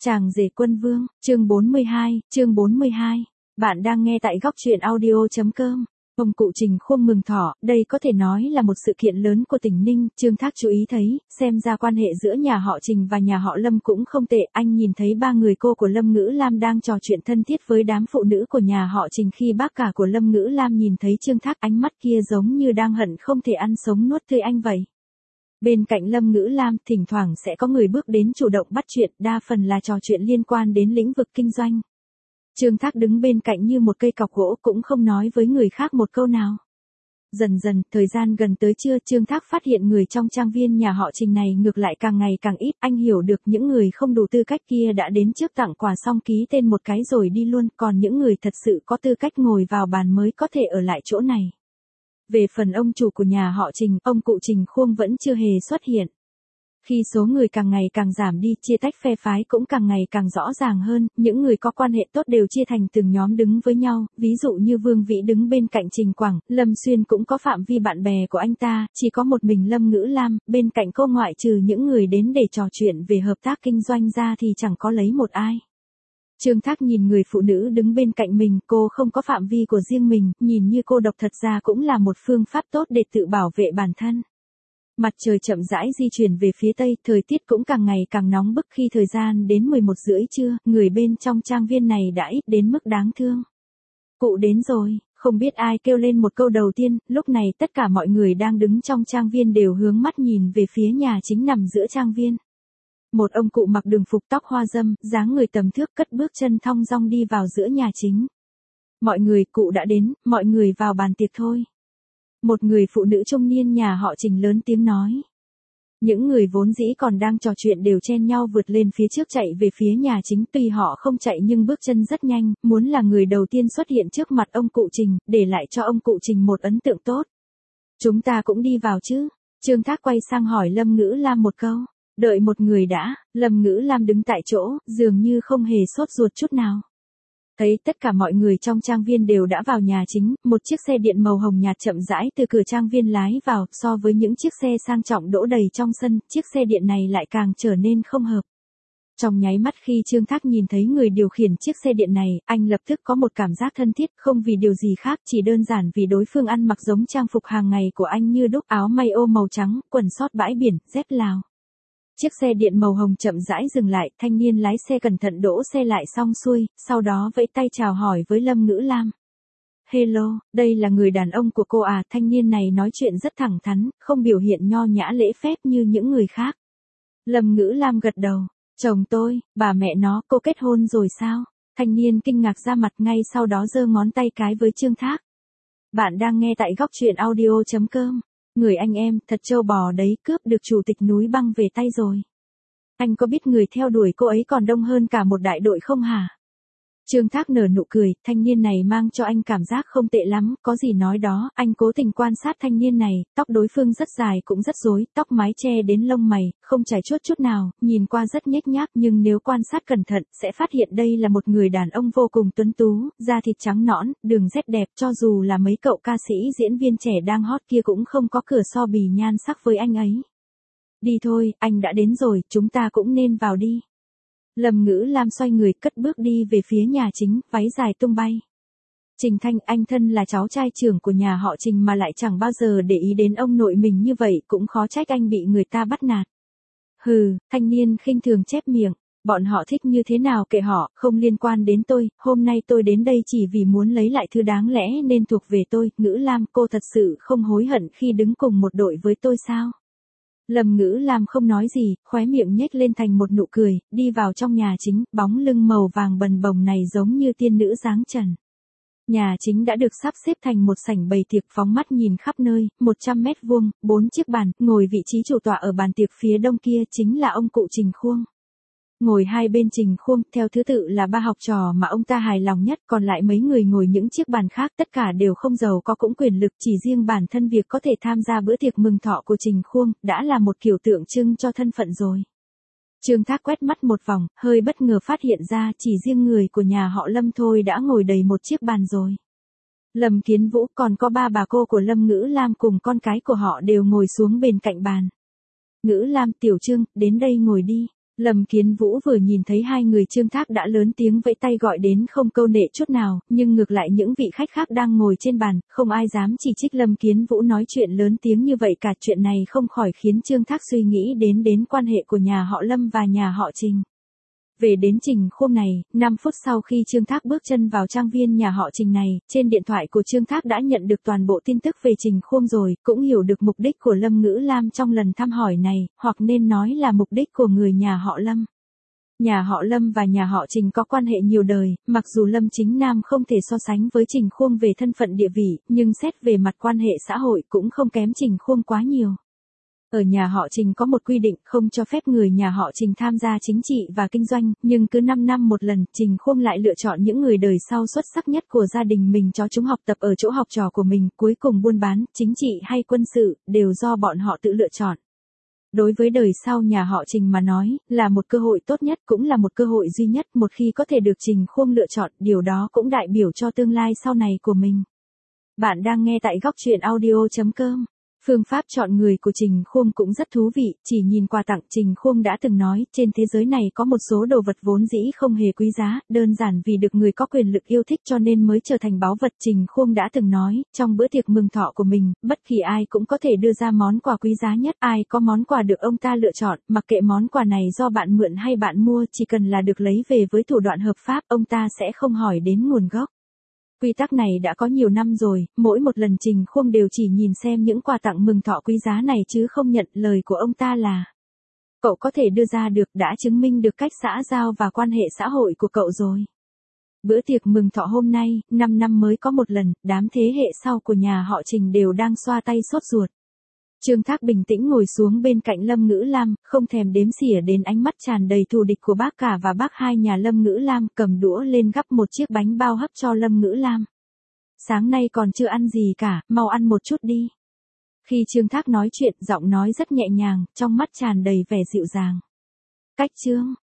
Chàng rể quân vương, chương 42. Bạn đang nghe tại góc truyện audio.com. Ông cụ Trình Khuông mừng thọ, đây có thể nói là một sự kiện lớn của tỉnh Ninh. Trương Thác chú ý thấy, xem ra quan hệ giữa nhà họ Trình và nhà họ Lâm cũng không tệ. Anh nhìn thấy ba người cô của Lâm Ngữ Lam đang trò chuyện thân thiết với đám phụ nữ của nhà họ Trình. Khi bác cả của Lâm Ngữ Lam nhìn thấy Trương Thác, ánh mắt kia giống như đang hận không thể ăn sống nuốt tươi anh vậy. Bên cạnh Lâm Ngữ Lam, thỉnh thoảng sẽ có người bước đến chủ động bắt chuyện, đa phần là trò chuyện liên quan đến lĩnh vực kinh doanh. Trương Thác đứng bên cạnh như một cây cọc gỗ, cũng không nói với người khác một câu nào. Dần dần, thời gian gần tới trưa, Trương Thác phát hiện người trong trang viên nhà họ Trình này ngược lại càng ngày càng ít. Anh hiểu được những người không đủ tư cách kia đã đến trước tặng quà xong ký tên một cái rồi đi luôn, còn những người thật sự có tư cách ngồi vào bàn mới có thể ở lại chỗ này. Về phần ông chủ của nhà họ Trình, ông cụ Trình Khuông vẫn chưa hề xuất hiện. Khi số người càng ngày càng giảm đi, chia tách phe phái cũng càng ngày càng rõ ràng hơn, những người có quan hệ tốt đều chia thành từng nhóm đứng với nhau, ví dụ như Vương Vĩ đứng bên cạnh Trình Quảng, Lâm Xuyên cũng có phạm vi bạn bè của anh ta, chỉ có một mình Lâm Ngữ Lam, bên cạnh cô ngoại trừ những người đến để trò chuyện về hợp tác kinh doanh ra thì chẳng có lấy một ai. Trương Thác nhìn người phụ nữ đứng bên cạnh mình, cô không có phạm vi của riêng mình, nhìn như cô độc thật ra cũng là một phương pháp tốt để tự bảo vệ bản thân. Mặt trời chậm rãi di chuyển về phía tây, thời tiết cũng càng ngày càng nóng bức. Khi thời gian đến 11 rưỡi trưa, người bên trong trang viên này đã ít đến mức đáng thương. Cụ đến rồi, không biết ai kêu lên một câu đầu tiên, lúc này tất cả mọi người đang đứng trong trang viên đều hướng mắt nhìn về phía nhà chính nằm giữa trang viên. Một ông cụ mặc đường phục tóc hoa râm, dáng người tầm thước cất bước chân thong dong đi vào giữa nhà chính. Mọi người, cụ đã đến, mọi người vào bàn tiệc thôi. Một người phụ nữ trung niên nhà họ Trình lớn tiếng nói. Những người vốn dĩ còn đang trò chuyện đều chen nhau vượt lên phía trước chạy về phía nhà chính, tuy họ không chạy nhưng bước chân rất nhanh, muốn là người đầu tiên xuất hiện trước mặt ông cụ Trình, để lại cho ông cụ Trình một ấn tượng tốt. Chúng ta cũng đi vào chứ? Trương Thác quay sang hỏi Lâm Ngữ Lam một câu. Đợi một người đã, Lâm Ngữ Lam đứng tại chỗ, dường như không hề sốt ruột chút nào. Thấy tất cả mọi người trong trang viên đều đã vào nhà chính, một chiếc xe điện màu hồng nhạt chậm rãi từ cửa trang viên lái vào, so với những chiếc xe sang trọng đỗ đầy trong sân, chiếc xe điện này lại càng trở nên không hợp. Trong nháy mắt khi Trương Thác nhìn thấy người điều khiển chiếc xe điện này, anh lập tức có một cảm giác thân thiết, không vì điều gì khác, chỉ đơn giản vì đối phương ăn mặc giống trang phục hàng ngày của anh như đúc, áo may ô màu trắng, quần sót bãi biển, dép Lào. Chiếc xe điện màu hồng chậm rãi dừng lại, thanh niên lái xe cẩn thận đỗ xe lại xong xuôi, sau đó vẫy tay chào hỏi với Lâm Ngữ Lam. Hello, đây là người đàn ông của cô à? Thanh niên này nói chuyện rất thẳng thắn, không biểu hiện nho nhã lễ phép như những người khác. Lâm Ngữ Lam gật đầu. Chồng tôi, bà mẹ nó, cô kết hôn rồi sao? Thanh niên kinh ngạc ra mặt, ngay sau đó giơ ngón tay cái với Trương Thác. Bạn đang nghe tại góc truyện audio.com. Người anh em, thật trâu bò đấy, cướp được chủ tịch núi băng về tay rồi. Anh có biết người theo đuổi cô ấy còn đông hơn cả một đại đội không hả? Trương Thác nở nụ cười, thanh niên này mang cho anh cảm giác không tệ lắm, có gì nói đó. Anh cố tình quan sát thanh niên này, tóc đối phương rất dài cũng rất rối, tóc mái che đến lông mày, không chải chuốt chút nào, nhìn qua rất nhếch nhác, nhưng nếu quan sát cẩn thận, sẽ phát hiện đây là một người đàn ông vô cùng tuấn tú, da thịt trắng nõn, đường nét đẹp, cho dù là mấy cậu ca sĩ diễn viên trẻ đang hot kia cũng không có cửa so bì nhan sắc với anh ấy. Đi thôi, anh đã đến rồi, chúng ta cũng nên vào đi. Lâm Ngữ Lam xoay người cất bước đi về phía nhà chính, váy dài tung bay. Trình Thanh, anh thân là cháu trai trưởng của nhà họ Trình mà lại chẳng bao giờ để ý đến ông nội mình như vậy, cũng khó trách anh bị người ta bắt nạt. Hừ, thanh niên khinh thường chép miệng, bọn họ thích như thế nào kệ họ, không liên quan đến tôi, hôm nay tôi đến đây chỉ vì muốn lấy lại thứ đáng lẽ nên thuộc về tôi. Ngữ Lam, cô thật sự không hối hận khi đứng cùng một đội với tôi sao? Lâm Ngữ Lam không nói gì, khóe miệng nhếch lên thành một nụ cười, đi vào trong nhà chính, bóng lưng màu vàng bần bồng này giống như tiên nữ dáng trần. Nhà chính đã được sắp xếp thành một sảnh bày tiệc, phóng mắt nhìn khắp nơi, 100 mét vuông, 4 chiếc bàn, ngồi vị trí chủ tọa ở bàn tiệc phía đông kia chính là ông cụ Trình Khuông. Ngồi hai bên Trình Khuông, theo thứ tự là ba học trò mà ông ta hài lòng nhất, còn lại mấy người ngồi những chiếc bàn khác, tất cả đều không giàu có cũng quyền lực, chỉ riêng bản thân việc có thể tham gia bữa tiệc mừng thọ của Trình Khuông, đã là một kiểu tượng trưng cho thân phận rồi. Trương Thác quét mắt một vòng, hơi bất ngờ phát hiện ra chỉ riêng người của nhà họ Lâm thôi đã ngồi đầy một chiếc bàn rồi. Lâm Kiến Vũ, còn có ba bà cô của Lâm Ngữ Lam cùng con cái của họ đều ngồi xuống bên cạnh bàn. Ngữ Lam, Tiểu Trương, đến đây ngồi đi. Lâm Kiến Vũ vừa nhìn thấy hai người Trương Thác đã lớn tiếng vẫy tay gọi đến không câu nệ chút nào, nhưng ngược lại những vị khách khác đang ngồi trên bàn, không ai dám chỉ trích Lâm Kiến Vũ nói chuyện lớn tiếng như vậy cả. Chuyện này không khỏi khiến Trương Thác suy nghĩ đến quan hệ của nhà họ Lâm và nhà họ Trình. Về đến Trình Khuông này, 5 phút sau khi Trương Thác bước chân vào trang viên nhà họ Trình này, trên điện thoại của Trương Thác đã nhận được toàn bộ tin tức về Trình Khuông rồi, cũng hiểu được mục đích của Lâm Ngữ Lam trong lần thăm hỏi này, hoặc nên nói là mục đích của người nhà họ Lâm. Nhà họ Lâm và nhà họ Trình có quan hệ nhiều đời, mặc dù Lâm Chính Nam không thể so sánh với Trình Khuông về thân phận địa vị, nhưng xét về mặt quan hệ xã hội cũng không kém Trình Khuông quá nhiều. Ở nhà họ Trình có một quy định không cho phép người nhà họ Trình tham gia chính trị và kinh doanh, nhưng cứ 5 năm một lần, Trình Khuông lại lựa chọn những người đời sau xuất sắc nhất của gia đình mình cho chúng học tập ở chỗ học trò của mình, cuối cùng buôn bán, chính trị hay quân sự, đều do bọn họ tự lựa chọn. Đối với đời sau nhà họ Trình mà nói, là một cơ hội tốt nhất cũng là một cơ hội duy nhất, một khi có thể được Trình Khuông lựa chọn, điều đó cũng đại biểu cho tương lai sau này của mình. Bạn đang nghe tại góc truyện audio.com. Phương pháp chọn người của Trình Khuông cũng rất thú vị, chỉ nhìn quà tặng Trình Khuông đã từng nói, trên thế giới này có một số đồ vật vốn dĩ không hề quý giá, đơn giản vì được người có quyền lực yêu thích cho nên mới trở thành báu vật. Trình Khuông đã từng nói, trong bữa tiệc mừng thọ của mình, bất kỳ ai cũng có thể đưa ra món quà quý giá nhất, ai có món quà được ông ta lựa chọn, mặc kệ món quà này do bạn mượn hay bạn mua, chỉ cần là được lấy về với thủ đoạn hợp pháp, ông ta sẽ không hỏi đến nguồn gốc. Quy tắc này đã có nhiều năm rồi, mỗi một lần Trình Khuông đều chỉ nhìn xem những quà tặng mừng thọ quý giá này chứ không nhận. Lời của ông ta là, cậu có thể đưa ra được đã chứng minh được cách xã giao và quan hệ xã hội của cậu rồi. Bữa tiệc mừng thọ hôm nay, 5 năm mới có một lần, đám thế hệ sau của nhà họ Trình đều đang xoa tay sốt ruột. Trương Thác bình tĩnh ngồi xuống bên cạnh Lâm Ngữ Lam, không thèm đếm xỉa đến ánh mắt tràn đầy thù địch của bác cả và bác hai nhà Lâm Ngữ Lam, cầm đũa lên gắp một chiếc bánh bao hấp cho Lâm Ngữ Lam. Sáng nay còn chưa ăn gì cả, mau ăn một chút đi. Khi Trương Thác nói chuyện, giọng nói rất nhẹ nhàng, trong mắt tràn đầy vẻ dịu dàng. Cách Trương,